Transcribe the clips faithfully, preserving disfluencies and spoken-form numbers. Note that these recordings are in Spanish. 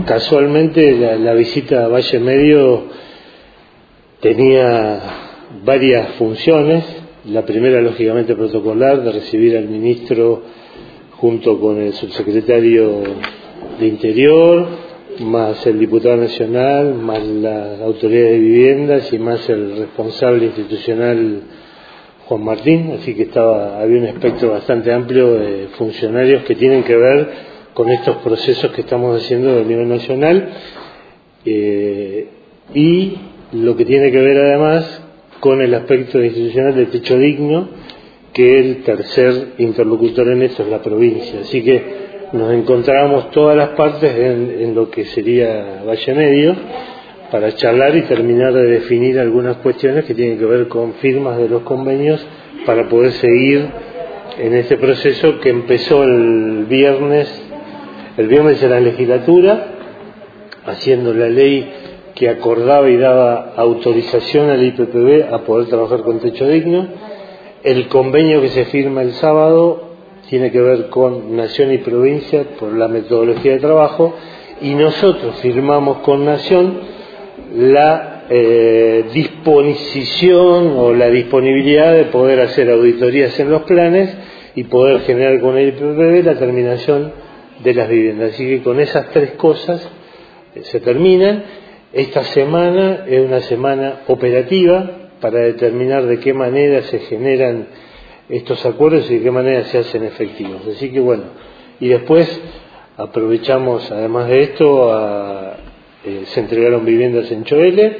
casualmente la, la visita a Valle Medio tenía varias funciones. La primera, lógicamente, protocolar, de recibir al ministro junto con el subsecretario de Interior, más el diputado nacional, más las autoridades de viviendas y más el responsable institucional Juan Martín, así que estaba había un espectro bastante amplio de funcionarios que tienen que ver con estos procesos que estamos haciendo a nivel nacional, eh, y lo que tiene que ver además con el aspecto institucional de Techo Digno, que el tercer interlocutor en esto es la provincia, así que nos encontramos todas las partes en, en lo que sería Valle Medio para charlar y terminar de definir algunas cuestiones que tienen que ver con firmas de los convenios para poder seguir en este proceso que empezó el viernes, el viernes en la legislatura, haciendo la ley que acordaba y daba autorización al I P P B a poder trabajar con Techo Digno. El convenio que se firma el sábado tiene que ver con Nación y provincia por la metodología de trabajo, y nosotros firmamos con Nación la eh, disposición o la disponibilidad de poder hacer auditorías en los planes y poder generar con el I P P B la terminación de las viviendas. Así que con esas tres cosas eh, se terminan. Esta semana es una semana operativa para determinar de qué manera se generan estos acuerdos y de qué manera se hacen efectivos. Así que bueno, y después aprovechamos además de esto, a, eh, se entregaron viviendas en Choele,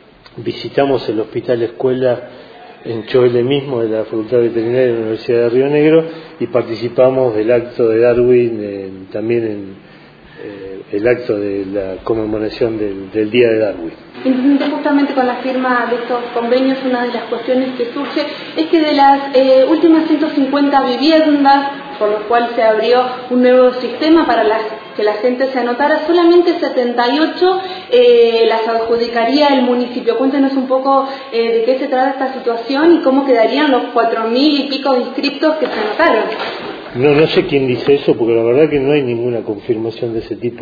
visitamos el hospital escuela en Choele mismo de la Facultad Veterinaria de la Universidad de Río Negro y participamos del acto de Darwin, eh, también en eh, el acto de la conmemoración del, del Día de Darwin. Entonces, justamente con la firma de estos convenios, una de las cuestiones que surge es que de las eh, últimas ciento cincuenta viviendas, por lo cual se abrió un nuevo sistema para las, que la gente se anotara, solamente setenta y ocho eh, las adjudicaría el municipio. Cuéntenos un poco eh, de qué se trata esta situación y cómo quedarían los cuatro mil y pico inscriptos que se anotaron. No, no sé quién dice eso, porque la verdad que no hay ninguna confirmación de ese tipo.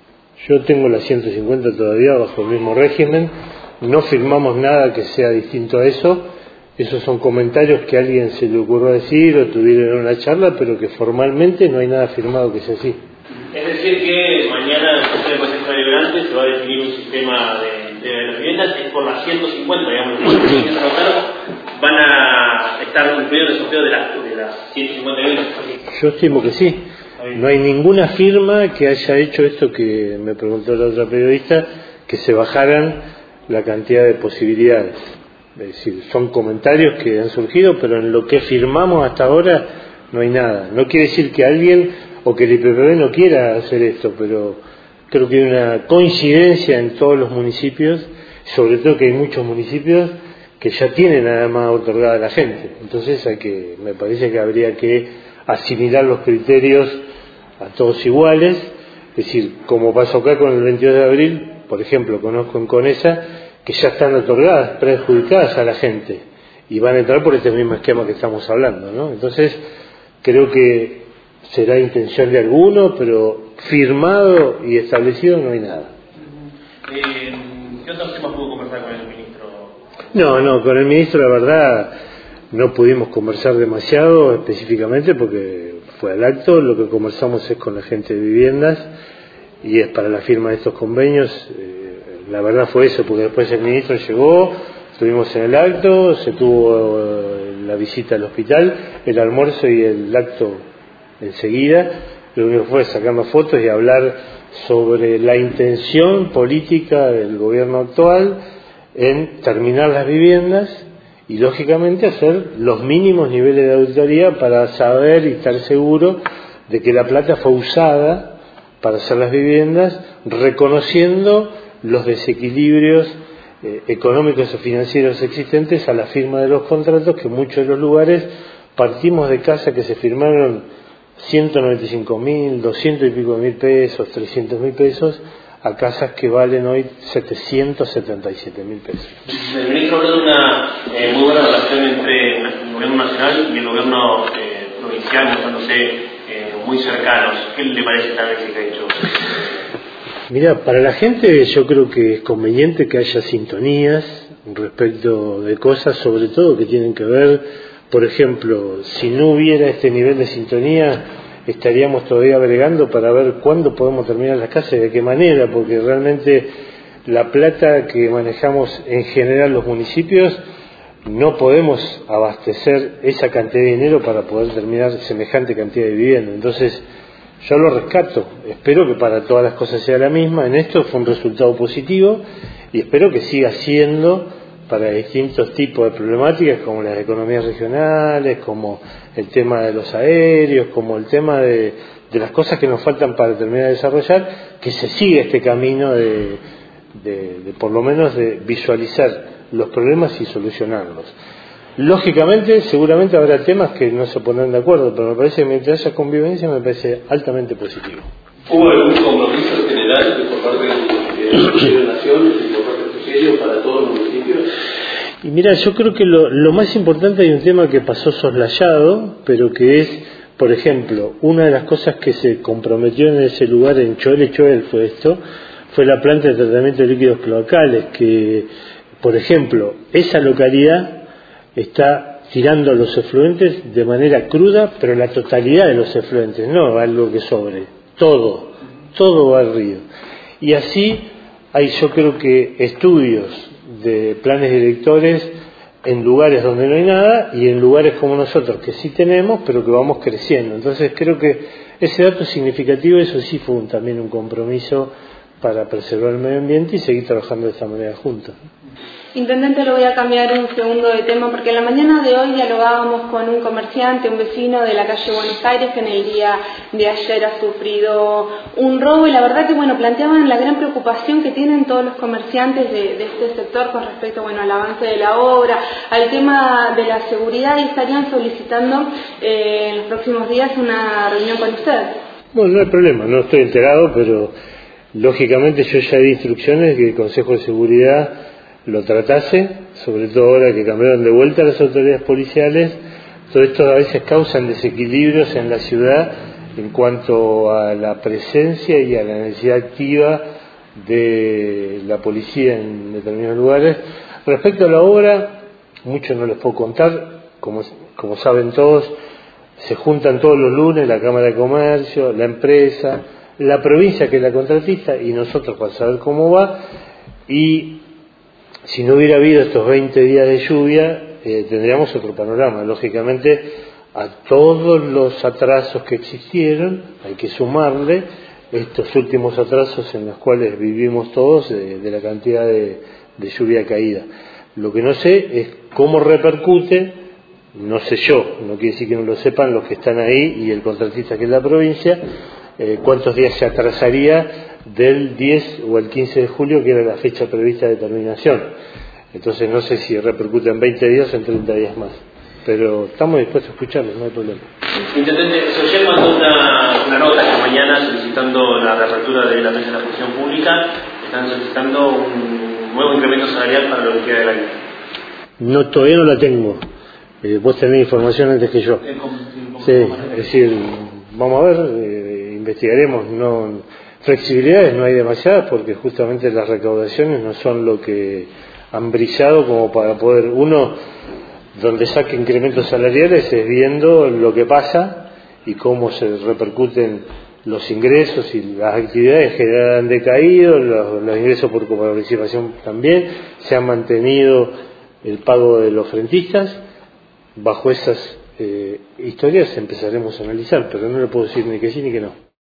Yo tengo las ciento cincuenta todavía bajo el mismo régimen, no firmamos nada que sea distinto a eso. Esos son comentarios que a alguien se le ocurrió decir o tuvieron una charla, pero que formalmente no hay nada firmado que sea así. Es decir, que mañana en el Consejo de Consejo Deliberante se va a definir un sistema de, de las viviendas, es por las ciento cincuenta, digamos, los que se anotaron van a estar incluidos en el sorteo de las, de las ciento cincuenta viviendas. Yo estimo que sí. No hay ninguna firma que haya hecho esto que me preguntó la otra periodista, que se bajaran la cantidad de posibilidades. Es decir, son comentarios que han surgido, pero en lo que firmamos hasta ahora no hay nada. No quiere decir que alguien o que el I P P B no quiera hacer esto, pero creo que hay una coincidencia en todos los municipios, sobre todo que hay muchos municipios que ya tienen además otorgada a la gente. Entonces hay que, me parece que habría que asimilar los criterios a todos iguales, es decir, como pasó acá con el veintidós de abril, por ejemplo, conozco en Conesa que ya están otorgadas, preadjudicadas a la gente, y van a entrar por este mismo esquema que estamos hablando, ¿no? Entonces, creo que será intención de alguno, pero firmado y establecido no hay nada. Eh, ¿Qué otros temas pudo conversar con el ministro? No, no, con el ministro la verdad no pudimos conversar demasiado específicamente porque fue al acto. Lo que conversamos es con la gente de viviendas y es para la firma de estos convenios. Eh, la verdad fue eso, porque después el ministro llegó, estuvimos en el acto, se tuvo eh, la visita al hospital, el almuerzo y el acto enseguida. Lo único que fue sacarnos fotos y hablar sobre la intención política del gobierno actual en terminar las viviendas y lógicamente hacer los mínimos niveles de auditoría para saber y estar seguro de que la plata fue usada para hacer las viviendas, reconociendo los desequilibrios eh, económicos o financieros existentes a la firma de los contratos, que en muchos de los lugares partimos de casas que se firmaron ciento noventa y cinco mil, doscientos y pico mil pesos, trescientos mil pesos, a casas que valen hoy setecientos setenta y siete mil pesos. El ministro habló de una eh, muy buena relación entre el gobierno nacional y el gobierno eh, provincial, mostrándose eh, muy cercanos. ¿Qué le parece esta vez que ha hecho? Mira, para la gente yo creo que es conveniente que haya sintonías respecto de cosas, sobre todo que tienen que ver, por ejemplo, si no hubiera este nivel de sintonía, estaríamos todavía bregando para ver cuándo podemos terminar las casas y de qué manera, porque realmente la plata que manejamos en general los municipios, no podemos abastecer esa cantidad de dinero para poder terminar semejante cantidad de vivienda. Entonces, yo lo rescato, espero que para todas las cosas sea la misma. En esto fue un resultado positivo y espero que siga siendo para distintos tipos de problemáticas, como las economías regionales, como el tema de los aéreos, como el tema de, de las cosas que nos faltan para terminar de desarrollar, que se siga este camino de, de, de por lo menos de visualizar los problemas y solucionarlos. Lógicamente, seguramente habrá temas que no se pondrán de acuerdo, pero me parece que mientras haya convivencia me parece altamente positivo. ¿Hubo algún compromiso general por parte de la Consejo de Naciones y por parte del Consejo para todos los municipios? Y mira, yo creo que lo, lo más importante, hay un tema que pasó soslayado, pero que es, por ejemplo, una de las cosas que se comprometió en ese lugar, en Choel, Choel fue esto, fue la planta de tratamiento de líquidos cloacales, que, por ejemplo, esa localidad está tirando los efluentes de manera cruda, pero la totalidad de los efluentes, no algo que sobre, todo, todo va al río. Y así hay, yo creo que, estudios de planes directores en lugares donde no hay nada y en lugares como nosotros que sí tenemos, pero que vamos creciendo. Entonces creo que ese dato es significativo, eso sí fue un, también un compromiso para preservar el medio ambiente y seguir trabajando de esta manera juntos. Intendente, lo voy a cambiar un segundo de tema, porque en la mañana de hoy dialogábamos con un comerciante, un vecino de la calle Buenos Aires, que en el día de ayer ha sufrido un robo, y la verdad que, bueno, planteaban la gran preocupación que tienen todos los comerciantes de, de este sector con respecto, bueno, al avance de la obra, al tema de la seguridad, y estarían solicitando eh, en los próximos días una reunión con usted. Bueno, no hay problema, no estoy enterado, pero lógicamente yo ya di instrucciones que el Consejo de Seguridad lo tratase, sobre todo ahora que cambiaron de vuelta las autoridades policiales. Todo esto a veces causa desequilibrios en la ciudad en cuanto a la presencia y a la necesidad activa de la policía en determinados lugares. Respecto a la obra, mucho no les puedo contar, como, como saben todos, se juntan todos los lunes la Cámara de Comercio, la empresa, la provincia que es la contratista y nosotros para saber cómo va. Y si no hubiera habido estos veinte días de lluvia, eh, tendríamos otro panorama. Lógicamente, a todos los atrasos que existieron, hay que sumarle estos últimos atrasos en los cuales vivimos todos de, de la cantidad de, de lluvia caída. Lo que no sé es cómo repercute, no sé yo, no quiere decir que no lo sepan los que están ahí y el contratista que es la provincia, eh, cuántos días se atrasaría del diez o el quince de julio, que era la fecha prevista de terminación. Entonces no sé si repercute en veinte días o en treinta días más. Pero estamos dispuestos a escucharlos, no hay problema. Intendente, Soyer mandó una, una nota esta mañana solicitando la reapertura de la mesa de la función pública. Están solicitando un nuevo incremento salarial para lo que queda del año. No, todavía no la tengo. Eh, vos tenés información antes que yo. Sí, es decir, vamos a ver, eh, investigaremos. No, flexibilidades no hay demasiadas porque justamente las recaudaciones no son lo que han brillado como para poder, uno donde saque incrementos salariales es viendo lo que pasa y cómo se repercuten los ingresos y las actividades que han decaído, los, los ingresos por participación también, se ha mantenido el pago de los frentistas. Bajo esas eh, historias empezaremos a analizar, pero no le puedo decir ni que sí ni que no.